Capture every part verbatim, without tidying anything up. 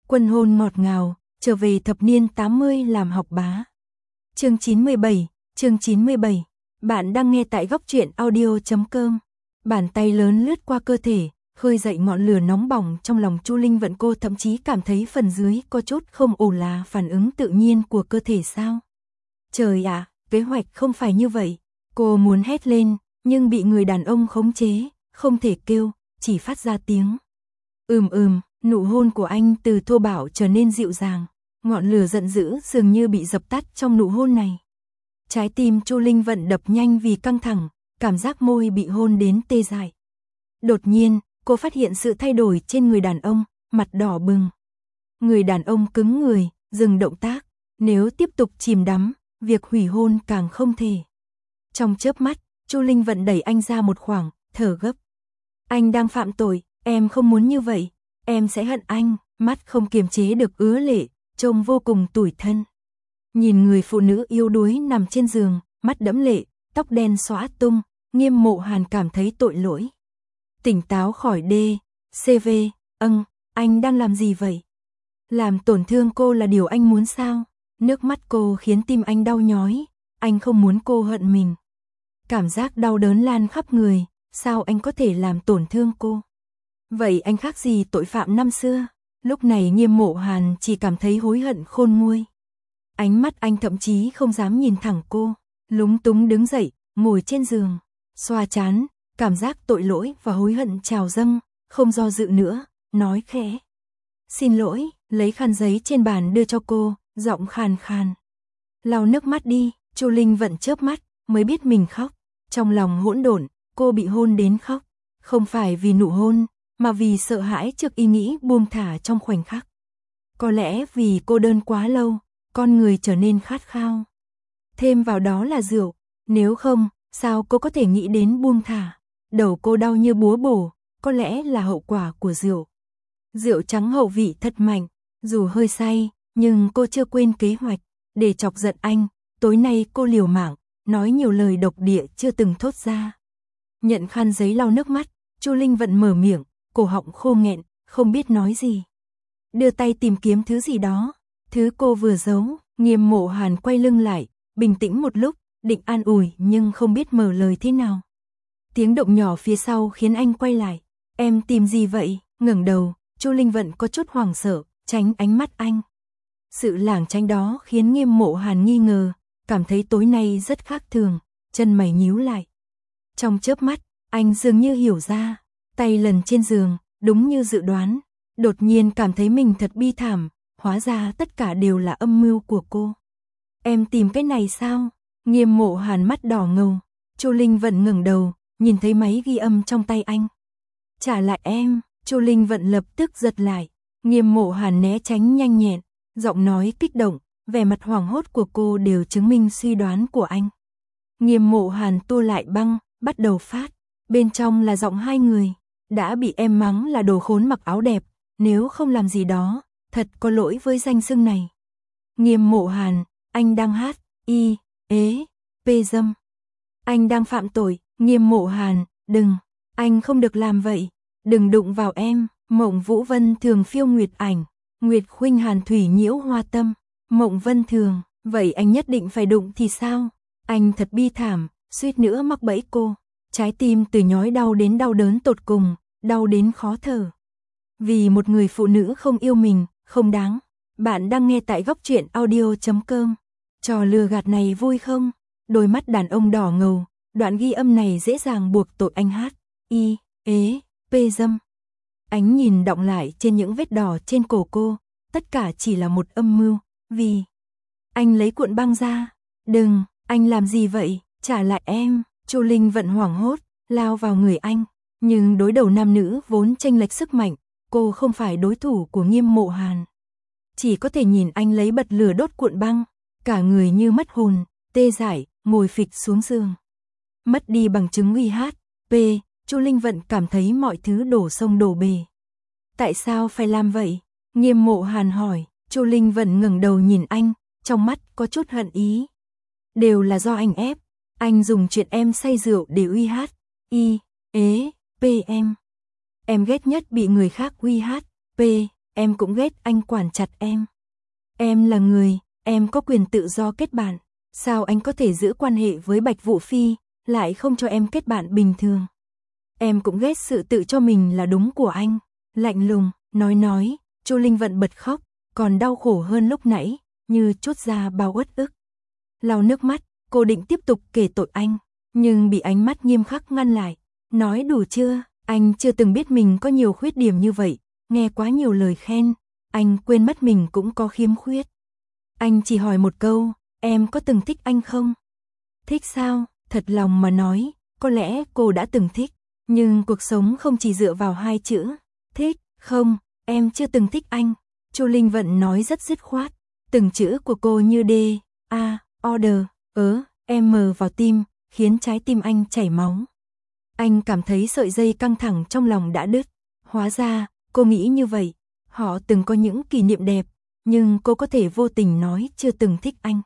Quân hôn ngọt ngào, trở về thập niên tám mươi làm học bá. Chương chín mươi bảy, chương chín mươi bảy. Bạn đang nghe tại góc truyện audio chấm com. Bàn tay lớn lướt qua cơ thể, khơi dậy ngọn lửa nóng bỏng trong lòng Chu Linh Vận. Cô thậm chí cảm thấy phần dưới có chút không ổn, là phản ứng tự nhiên của cơ thể sao? Trời ạ, à, kế hoạch không phải như vậy. Cô muốn hét lên, nhưng bị người đàn ông khống chế, không thể kêu, chỉ phát ra tiếng ừm ừm. Nụ hôn của anh từ thô bạo trở nên dịu dàng, ngọn lửa giận dữ dường như bị dập tắt trong nụ hôn này. Trái tim Chu Linh Vận đập nhanh vì căng thẳng, cảm giác môi bị hôn đến tê dại. Đột nhiên, cô phát hiện sự thay đổi trên người đàn ông, mặt đỏ bừng. Người đàn ông cứng người, dừng động tác, nếu tiếp tục chìm đắm, việc hủy hôn càng không thể. Trong chớp mắt, Chu Linh Vận đẩy anh ra một khoảng, thở gấp. Anh đang phạm tội, em không muốn như vậy. Em sẽ hận anh, mắt không kiềm chế được ứa lệ, trông vô cùng tủi thân. Nhìn người phụ nữ yếu đuối nằm trên giường, mắt đẫm lệ, tóc đen xõa tung, Nghiêm Mộ Hàn cảm thấy tội lỗi. Tỉnh táo khỏi đê, xê vê, âng, anh đang làm gì vậy? Làm tổn thương cô là điều anh muốn sao? Nước mắt cô khiến tim anh đau nhói, anh không muốn cô hận mình. Cảm giác đau đớn lan khắp người, sao anh có thể làm tổn thương cô? Vậy anh khác gì tội phạm năm xưa? Lúc này Nghiêm Mộ Hàn chỉ cảm thấy hối hận khôn nguôi. Ánh mắt anh thậm chí không dám nhìn thẳng cô, lúng túng đứng dậy, ngồi trên giường, xoa trán, cảm giác tội lỗi và hối hận trào dâng, không do dự nữa, nói khẽ. Xin lỗi, lấy khăn giấy trên bàn đưa cho cô, giọng khàn khàn. Lau nước mắt đi. Chu Linh Vận chớp mắt, mới biết mình khóc. Trong lòng hỗn độn, cô bị hôn đến khóc. Không phải vì nụ hôn, mà vì sợ hãi trước ý nghĩ buông thả trong khoảnh khắc. Có lẽ vì cô đơn quá lâu, con người trở nên khát khao. Thêm vào đó là rượu, nếu không, sao cô có thể nghĩ đến buông thả? Đầu cô đau như búa bổ, có lẽ là hậu quả của rượu. Rượu trắng hậu vị thật mạnh, dù hơi say, nhưng cô chưa quên kế hoạch, để chọc giận anh, tối nay cô liều mạng, nói nhiều lời độc địa chưa từng thốt ra. Nhận khăn giấy lau nước mắt, Chu Linh Vận mở miệng, cổ họng khô nghẹn, không biết nói gì. Đưa tay tìm kiếm thứ gì đó, thứ cô vừa giấu. Nghiêm Mộ Hàn quay lưng lại, bình tĩnh một lúc, định an ủi nhưng không biết mở lời thế nào. Tiếng động nhỏ phía sau khiến anh quay lại. Em tìm gì vậy? Ngẩng đầu, Chu Linh Vận có chút hoảng sợ, tránh ánh mắt anh. Sự lảng tránh đó khiến Nghiêm Mộ Hàn nghi ngờ, cảm thấy tối nay rất khác thường, chân mày nhíu lại. Trong chớp mắt, anh dường như hiểu ra, tay lần trên giường, đúng như dự đoán, đột nhiên cảm thấy mình thật bi thảm, hóa ra tất cả đều là âm mưu của cô. Em tìm cái này sao? Nghiêm Mộ Hàn mắt đỏ ngầu. Chu Linh Vận ngẩng đầu, nhìn thấy máy ghi âm trong tay anh. Trả lại em. Chu Linh Vận lập tức giật lại. Nghiêm Mộ Hàn né tránh nhanh nhẹn, giọng nói kích động, vẻ mặt hoảng hốt của cô đều chứng minh suy đoán của anh. Nghiêm Mộ Hàn tua lại băng, bắt đầu phát. Bên trong là giọng hai người. Đã bị em mắng là đồ khốn mặc áo đẹp, nếu không làm gì đó, thật có lỗi với danh xưng này. Nghiêm Mộ Hàn, anh đang hát, y, ế, pê dâm. Anh đang phạm tội. Nghiêm Mộ Hàn, đừng, anh không được làm vậy. Đừng đụng vào em. Mộng Vũ Vân Thường phiêu nguyệt ảnh, Nguyệt khuynh hàn thủy nhiễu hoa tâm. Mộng Vân Thường, vậy anh nhất định phải đụng thì sao? Anh thật bi thảm, suýt nữa mắc bẫy cô. Trái tim từ nhói đau đến đau đớn tột cùng, đau đến khó thở. Vì một người phụ nữ không yêu mình, không đáng. Bạn đang nghe tại góc truyện audio chấm com. Trò lừa gạt này vui không? Đôi mắt đàn ông đỏ ngầu, đoạn ghi âm này dễ dàng buộc tội anh hát, y, ế, pê dâm. Ánh nhìn đọng lại trên những vết đỏ trên cổ cô, tất cả chỉ là một âm mưu, vì anh lấy cuộn băng ra. Đừng, anh làm gì vậy? Trả lại em. Chu Linh Vận hoảng hốt, lao vào người anh, nhưng đối đầu nam nữ vốn chênh lệch sức mạnh, cô không phải đối thủ của Nghiêm Mộ Hàn. Chỉ có thể nhìn anh lấy bật lửa đốt cuộn băng, cả người như mất hồn, tê dại, ngồi phịch xuống giường. Mất đi bằng chứng uy hát, p, Chu Linh Vận cảm thấy mọi thứ đổ sông đổ bể. Tại sao phải làm vậy? Nghiêm Mộ Hàn hỏi. Chu Linh Vận ngẩng đầu nhìn anh, trong mắt có chút hận ý. Đều là do anh ép, anh dùng chuyện em say rượu để uy hát, y, ế, p em. Em ghét nhất bị người khác uy hát, p, em cũng ghét anh quản chặt em. Em là người, em có quyền tự do kết bạn. Sao anh có thể giữ quan hệ với Bạch Vũ Phi, lại không cho em kết bạn bình thường? Em cũng ghét sự tự cho mình là đúng của anh. Lạnh lùng, nói nói, Chu Linh Vận bật khóc, còn đau khổ hơn lúc nãy, như trút ra bao uất ức. Lau nước mắt, cô định tiếp tục kể tội anh, nhưng bị ánh mắt nghiêm khắc ngăn lại. Nói đủ chưa, anh chưa từng biết mình có nhiều khuyết điểm như vậy, nghe quá nhiều lời khen, anh quên mất mình cũng có khiếm khuyết. Anh chỉ hỏi một câu, em có từng thích anh không? Thích sao? Thật lòng mà nói, có lẽ cô đã từng thích, nhưng cuộc sống không chỉ dựa vào hai chữ, thích. Không, em chưa từng thích anh. Chu Linh Vận nói rất dứt khoát, từng chữ của cô như D, A, order, ớ, M vào tim, khiến trái tim anh chảy máu. Anh cảm thấy sợi dây căng thẳng trong lòng đã đứt. Hóa ra, cô nghĩ như vậy, họ từng có những kỷ niệm đẹp, nhưng cô có thể vô tình nói chưa từng thích anh.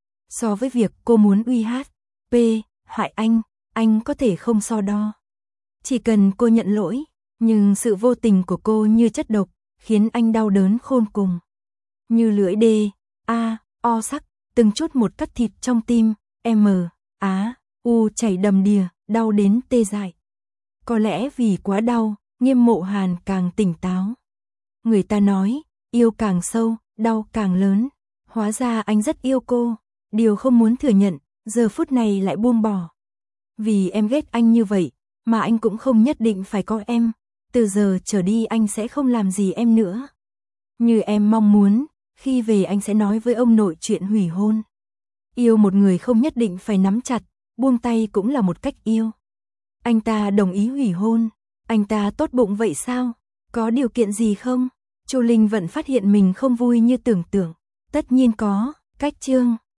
So với việc cô muốn uy hát, P, hại anh, anh có thể không so đo. Chỉ cần cô nhận lỗi, nhưng sự vô tình của cô như chất độc, khiến anh đau đớn khôn cùng. Như lưỡi D, A, O sắc, từng chút một cắt thịt trong tim, M, Á, U chảy đầm đìa, đau đến tê dại. Có lẽ vì quá đau, Nghiêm Mộ Hàn càng tỉnh táo. Người ta nói, yêu càng sâu, đau càng lớn. Hóa ra anh rất yêu cô, điều không muốn thừa nhận, giờ phút này lại buông bỏ. Vì em ghét anh như vậy, mà anh cũng không nhất định phải có em. Từ giờ trở đi anh sẽ không làm gì em nữa. Như em mong muốn, khi về anh sẽ nói với ông nội chuyện hủy hôn. Yêu một người không nhất định phải nắm chặt, buông tay cũng là một cách yêu. Anh ta đồng ý hủy hôn, anh ta tốt bụng vậy sao? Có điều kiện gì không? Chu Linh Vận phát hiện mình không vui như tưởng tượng. Tất nhiên có, cách chương.